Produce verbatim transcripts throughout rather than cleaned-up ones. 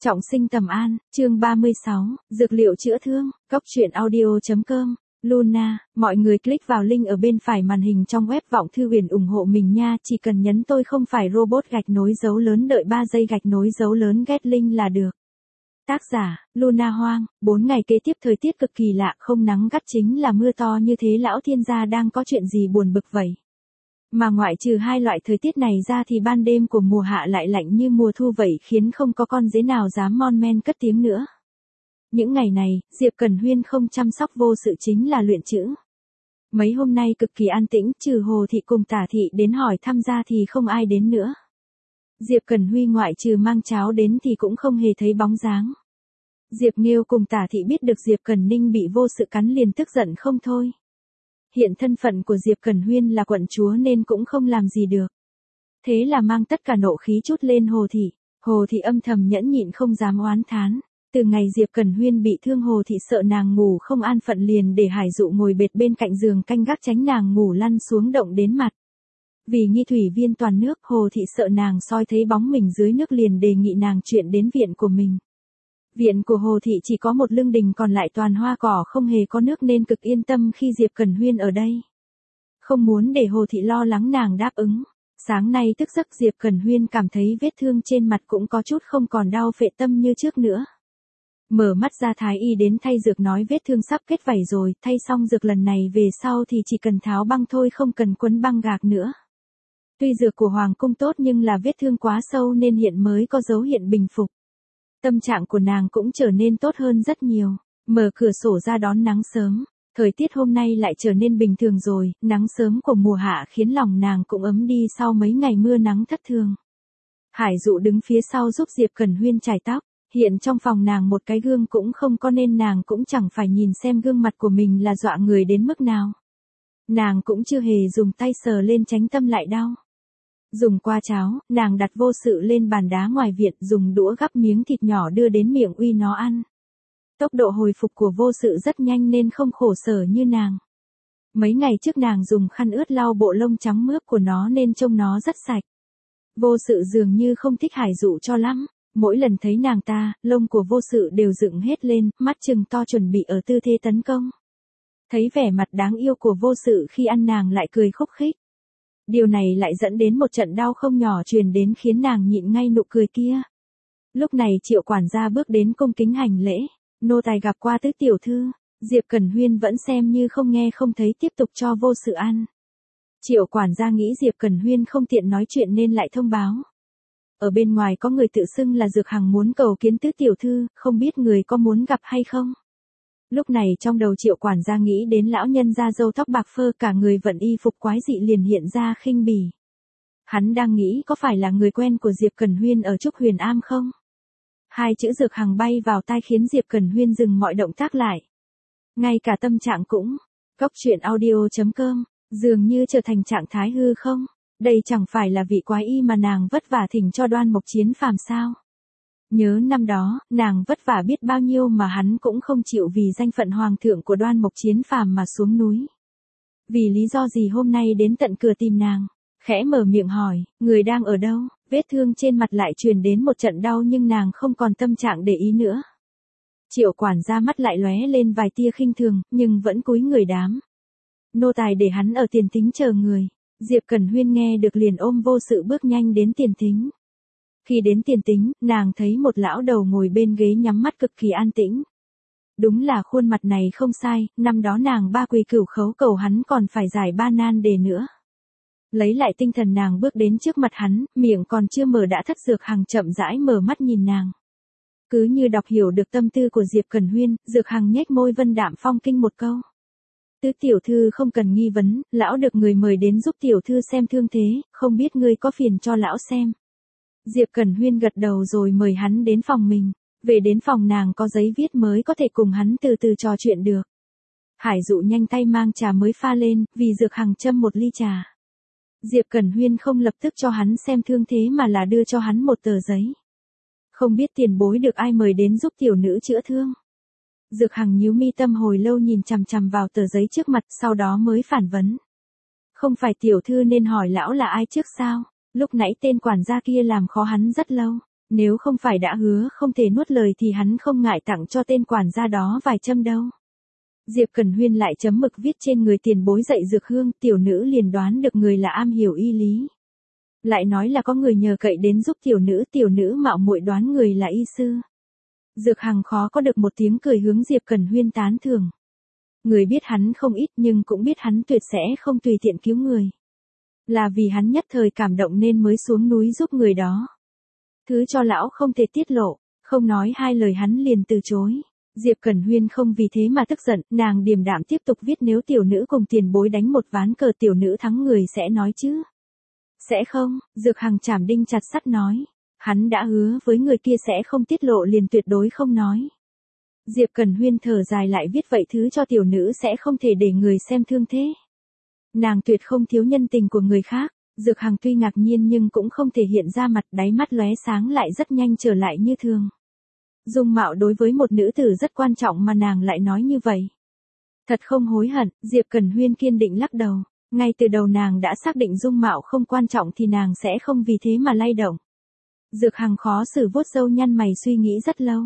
Trọng sinh Tầm An, chương ba mươi sáu, dược liệu chữa thương, cốc truyện audio chấm com, Luna, mọi người click vào link ở bên phải màn hình trong web Vọng Thư Huyền ủng hộ mình nha, chỉ cần nhấn tôi không phải robot gạch nối dấu lớn đợi ba giây gạch nối dấu lớn get link là được. Tác giả, Luna Hoang, bốn ngày kế tiếp thời tiết cực kỳ lạ, không nắng gắt chính là mưa to như thế lão thiên gia đang có chuyện gì buồn bực vậy. Mà ngoại trừ hai loại thời tiết này ra thì ban đêm của mùa hạ lại lạnh như mùa thu vậy khiến không có con dế nào dám mon men cất tiếng nữa. Những ngày này, Diệp Cẩn Huyên không chăm sóc vô sự chính là luyện chữ. Mấy hôm nay cực kỳ an tĩnh, trừ Hồ Thị cùng Tả Thị đến hỏi thăm ra thì không ai đến nữa. Diệp Cẩn Huy ngoại trừ mang cháo đến thì cũng không hề thấy bóng dáng. Diệp Nghiêu cùng Tả Thị biết được Diệp Cẩn Ninh bị vô sự cắn liền tức giận không thôi. Hiện thân phận của Diệp Cẩn Huyên là quận chúa nên cũng không làm gì được. Thế là mang tất cả nộ khí chút lên Hồ Thị. Hồ Thị âm thầm nhẫn nhịn không dám oán thán. Từ ngày Diệp Cẩn Huyên bị thương Hồ Thị sợ nàng ngủ không an phận liền để Hải Dụ ngồi bệt bên cạnh giường canh gác tránh nàng ngủ lăn xuống động đến mặt. Vì nghi thủy viên toàn nước, Hồ Thị sợ nàng soi thấy bóng mình dưới nước liền đề nghị nàng chuyển đến viện của mình. Viện của Hồ Thị chỉ có một lương đình còn lại toàn hoa cỏ không hề có nước nên cực yên tâm khi Diệp Cẩn Huyên ở đây. Không muốn để Hồ Thị lo lắng nàng đáp ứng. Sáng nay thức giấc Diệp Cẩn Huyên cảm thấy vết thương trên mặt cũng có chút không còn đau phệ tâm như trước nữa. Mở mắt ra thái y đến thay dược nói vết thương sắp kết vảy rồi, thay xong dược lần này về sau thì chỉ cần tháo băng thôi không cần quấn băng gạc nữa. Tuy dược của Hoàng cung tốt nhưng là vết thương quá sâu nên hiện mới có dấu hiện bình phục. Tâm trạng của nàng cũng trở nên tốt hơn rất nhiều, mở cửa sổ ra đón nắng sớm, thời tiết hôm nay lại trở nên bình thường rồi, nắng sớm của mùa hạ khiến lòng nàng cũng ấm đi sau mấy ngày mưa nắng thất thường. Hải Dụ đứng phía sau giúp Diệp Cẩn Huyên chải tóc, hiện trong phòng nàng một cái gương cũng không có nên nàng cũng chẳng phải nhìn xem gương mặt của mình là dọa người đến mức nào. Nàng cũng chưa hề dùng tay sờ lên tránh tâm lại đau. Dùng qua cháo, nàng đặt vô sự lên bàn đá ngoài viện dùng đũa gắp miếng thịt nhỏ đưa đến miệng uy nó ăn. Tốc độ hồi phục của vô sự rất nhanh nên không khổ sở như nàng. Mấy ngày trước nàng dùng khăn ướt lau bộ lông trắng mướp của nó nên trông nó rất sạch. Vô sự dường như không thích Hải Dụ cho lắm. Mỗi lần thấy nàng ta, lông của vô sự đều dựng hết lên, mắt trừng to chuẩn bị ở tư thế tấn công. Thấy vẻ mặt đáng yêu của vô sự khi ăn nàng lại cười khúc khích. Điều này lại dẫn đến một trận đau không nhỏ truyền đến khiến nàng nhịn ngay nụ cười kia. Lúc này Triệu quản gia bước đến cung kính hành lễ, nô tài gặp qua tứ tiểu thư, Diệp Cẩn Huyên vẫn xem như không nghe không thấy tiếp tục cho vô sự ăn. Triệu quản gia nghĩ Diệp Cẩn Huyên không tiện nói chuyện nên lại thông báo. Ở bên ngoài có người tự xưng là Dược Hằng muốn cầu kiến tứ tiểu thư, không biết người có muốn gặp hay không. Lúc này trong đầu Triệu quản gia nghĩ đến lão nhân da râu tóc bạc phơ cả người vận y phục quái dị liền hiện ra khinh bỉ. Hắn đang nghĩ có phải là người quen của Diệp Cẩn Huyên ở Trúc Huyền Am không? Hai chữ Dược Hằng bay vào tai khiến Diệp Cẩn Huyên dừng mọi động tác lại. Ngay cả tâm trạng cũng, cốc truyện audio chấm com, dường như trở thành trạng thái hư không? Đây chẳng phải là vị quái y mà nàng vất vả thỉnh cho Đoan Mộc Chiến Phàm sao? Nhớ năm đó, nàng vất vả biết bao nhiêu mà hắn cũng không chịu vì danh phận hoàng thượng của Đoan Mộc Chiến Phàm mà xuống núi. Vì lý do gì hôm nay đến tận cửa tìm nàng? Khẽ mở miệng hỏi, người đang ở đâu? Vết thương trên mặt lại truyền đến một trận đau nhưng nàng không còn tâm trạng để ý nữa. Triệu quản gia mắt lại lóe lên vài tia khinh thường, nhưng vẫn cúi người đám. Nô tài để hắn ở tiền thính chờ người. Diệp Cẩn Huyên nghe được liền ôm vô sự bước nhanh đến tiền thính. Khi đến tiền thính, nàng thấy một lão đầu ngồi bên ghế nhắm mắt cực kỳ an tĩnh. Đúng là khuôn mặt này không sai, năm đó nàng ba quỳ cửu khấu cầu hắn còn phải giải ba nan đề nữa. Lấy lại tinh thần nàng bước đến trước mặt hắn, miệng còn chưa mở đã thất Dược Hằng chậm rãi mở mắt nhìn nàng. Cứ như đọc hiểu được tâm tư của Diệp Cẩn Huyên, Dược Hằng nhếch môi vân đạm phong kinh một câu. Tứ tiểu thư không cần nghi vấn, lão được người mời đến giúp tiểu thư xem thương thế, không biết ngươi có phiền cho lão xem. Diệp Cẩn Huyên gật đầu rồi mời hắn đến phòng mình, về đến phòng nàng có giấy viết mới có thể cùng hắn từ từ trò chuyện được. Hải Dụ nhanh tay mang trà mới pha lên, vì Dược Hằng châm một ly trà. Diệp Cẩn Huyên không lập tức cho hắn xem thương thế mà là đưa cho hắn một tờ giấy. Không biết tiền bối được ai mời đến giúp tiểu nữ chữa thương. Dược Hằng nhíu mi tâm hồi lâu nhìn chằm chằm vào tờ giấy trước mặt sau đó mới phản vấn. Không phải tiểu thư nên hỏi lão là ai trước sao, lúc nãy tên quản gia kia làm khó hắn rất lâu. Nếu không phải đã hứa không thể nuốt lời thì hắn không ngại tặng cho tên quản gia đó vài châm đâu. Diệp Cần Huyên lại chấm mực viết trên người tiền bối dạy dược hương, tiểu nữ liền đoán được người là am hiểu y lý. Lại nói là có người nhờ cậy đến giúp tiểu nữ, tiểu nữ mạo muội đoán người là y sư. Dược Hằng khó có được một tiếng cười hướng Diệp Cần Huyên tán thưởng. Người biết hắn không ít nhưng cũng biết hắn tuyệt sẽ không tùy tiện cứu người. Là vì hắn nhất thời cảm động nên mới xuống núi giúp người đó. Thứ cho lão không thể tiết lộ, không nói hai lời hắn liền từ chối. Diệp Cẩn Huyên không vì thế mà tức giận, nàng điềm đạm tiếp tục viết nếu tiểu nữ cùng tiền bối đánh một ván cờ tiểu nữ thắng người sẽ nói chứ. Sẽ không, Dược Hằng chảm đinh chặt sắt nói. Hắn đã hứa với người kia sẽ không tiết lộ liền tuyệt đối không nói. Diệp Cẩn Huyên thở dài lại viết vậy thứ cho tiểu nữ sẽ không thể để người xem thương thế. Nàng tuyệt không thiếu nhân tình của người khác. Dược Hằng tuy ngạc nhiên nhưng cũng không thể hiện ra mặt, đáy mắt lóe sáng lại rất nhanh trở lại như thường. Dung mạo đối với một nữ tử rất quan trọng mà nàng lại nói như vậy. Thật không hối hận, Diệp Cẩn Huyên kiên định lắc đầu. Ngay từ đầu nàng đã xác định dung mạo không quan trọng thì nàng sẽ không vì thế mà lay động. Dược Hằng khó xử vuốt râu nhăn mày suy nghĩ rất lâu.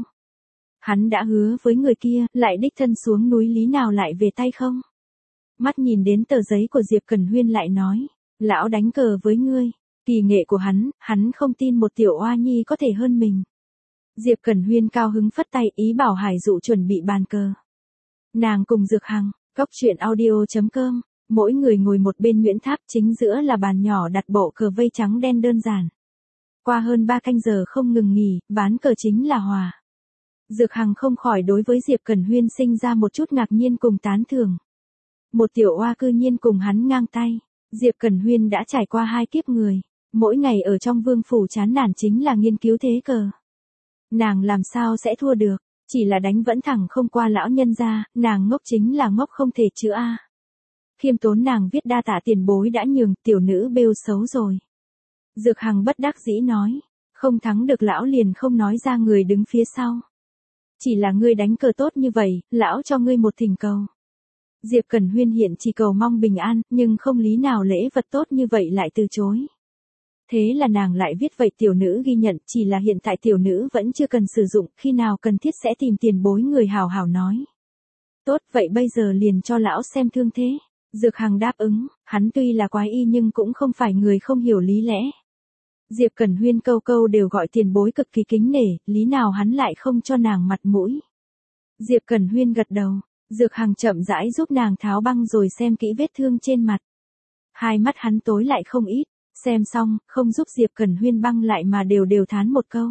Hắn đã hứa với người kia, lại đích thân xuống núi lý nào lại về tay không? Mắt nhìn đến tờ giấy của Diệp Cẩn Huyên lại nói. Lão đánh cờ với ngươi, kỳ nghệ của hắn, hắn không tin một tiểu oa nhi có thể hơn mình. Diệp Cẩn Huyên cao hứng phất tay ý bảo Hải Dụ chuẩn bị bàn cờ. Nàng cùng Dược Hằng, góc truyện audio chấm com, mỗi người ngồi một bên Nguyễn Tháp, chính giữa là bàn nhỏ đặt bộ cờ vây trắng đen đơn giản. Qua hơn ba canh giờ không ngừng nghỉ, ván cờ chính là hòa. Dược Hằng không khỏi đối với Diệp Cẩn Huyên sinh ra một chút ngạc nhiên cùng tán thưởng. Một tiểu oa cư nhiên cùng hắn ngang tay. Diệp Cẩn Huyên đã trải qua hai kiếp người, mỗi ngày ở trong vương phủ chán nản chính là nghiên cứu thế cờ. Nàng làm sao sẽ thua được, chỉ là đánh vẫn thẳng không qua lão nhân gia, nàng ngốc chính là ngốc không thể chữa a. Khiêm tốn nàng viết đa tạ tiền bối đã nhường, tiểu nữ bêu xấu rồi. Dược Hằng bất đắc dĩ nói, không thắng được lão liền không nói ra người đứng phía sau. Chỉ là ngươi đánh cờ tốt như vậy, lão cho ngươi một thỉnh cầu. Diệp Cẩn Huyên hiện chỉ cầu mong bình an, nhưng không lý nào lễ vật tốt như vậy lại từ chối. Thế là nàng lại viết vậy tiểu nữ ghi nhận, chỉ là hiện tại tiểu nữ vẫn chưa cần sử dụng, khi nào cần thiết sẽ tìm tiền bối người hào hào nói. Tốt, vậy bây giờ liền cho lão xem thương thế. Dược Hằng đáp ứng, hắn tuy là quái y nhưng cũng không phải người không hiểu lý lẽ. Diệp Cẩn Huyên câu câu đều gọi tiền bối cực kỳ kính nể, lý nào hắn lại không cho nàng mặt mũi. Diệp Cẩn Huyên gật đầu. Dược Hằng chậm rãi giúp nàng tháo băng rồi xem kỹ vết thương trên mặt. Hai mắt hắn tối lại không ít, xem xong, không giúp Diệp Cẩn Huyên băng lại mà đều đều thán một câu.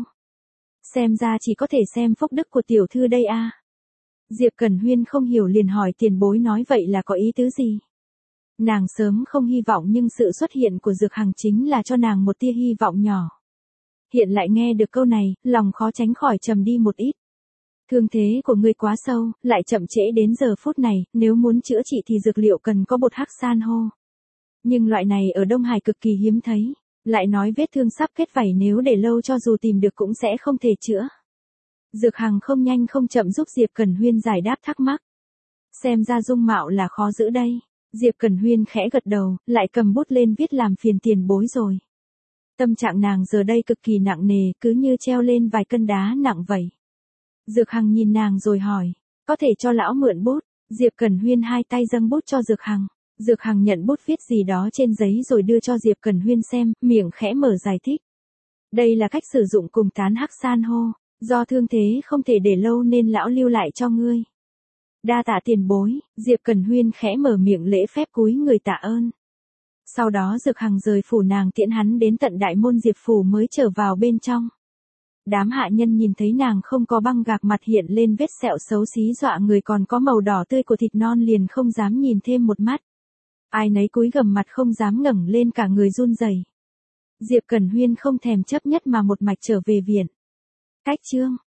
Xem ra chỉ có thể xem phúc đức của tiểu thư đây a. Diệp Cẩn Huyên không hiểu liền hỏi tiền bối nói vậy là có ý tứ gì. Nàng sớm không hy vọng nhưng sự xuất hiện của Dược Hằng chính là cho nàng một tia hy vọng nhỏ. Hiện lại nghe được câu này, lòng khó tránh khỏi trầm đi một ít. Thương thế của ngươi quá sâu, lại chậm trễ đến giờ phút này, nếu muốn chữa trị thì dược liệu cần có bột hắc san hô. Nhưng loại này ở Đông Hải cực kỳ hiếm thấy, lại nói vết thương sắp kết vảy nếu để lâu cho dù tìm được cũng sẽ không thể chữa. Dược Hằng không nhanh không chậm giúp Diệp Cẩn Huyên giải đáp thắc mắc. Xem ra dung mạo là khó giữ đây. Diệp Cẩn Huyên khẽ gật đầu, lại cầm bút lên viết làm phiền tiền bối rồi. Tâm trạng nàng giờ đây cực kỳ nặng nề, cứ như treo lên vài cân đá nặng vậy. Dược Hằng nhìn nàng rồi hỏi, có thể cho lão mượn bút. Diệp Cẩn Huyên hai tay dâng bút cho Dược Hằng. Dược Hằng nhận bút viết gì đó trên giấy rồi đưa cho Diệp Cẩn Huyên xem, miệng khẽ mở giải thích. Đây là cách sử dụng cùng tán hắc san hô, do thương thế không thể để lâu nên lão lưu lại cho ngươi. Đa tạ tiền bối, Diệp Cẩn Huyên khẽ mở miệng lễ phép cúi người tạ ơn. Sau đó Dược Hằng rời phủ nàng tiễn hắn đến tận đại môn Diệp phủ mới trở vào bên trong. Đám hạ nhân nhìn thấy nàng không có băng gạc mặt hiện lên vết sẹo xấu xí dọa người còn có màu đỏ tươi của thịt non liền không dám nhìn thêm một mắt. Ai nấy cúi gằm mặt không dám ngẩng lên cả người run rẩy. Diệp Cẩn Huyên không thèm chấp nhất mà một mạch trở về viện. Cách chương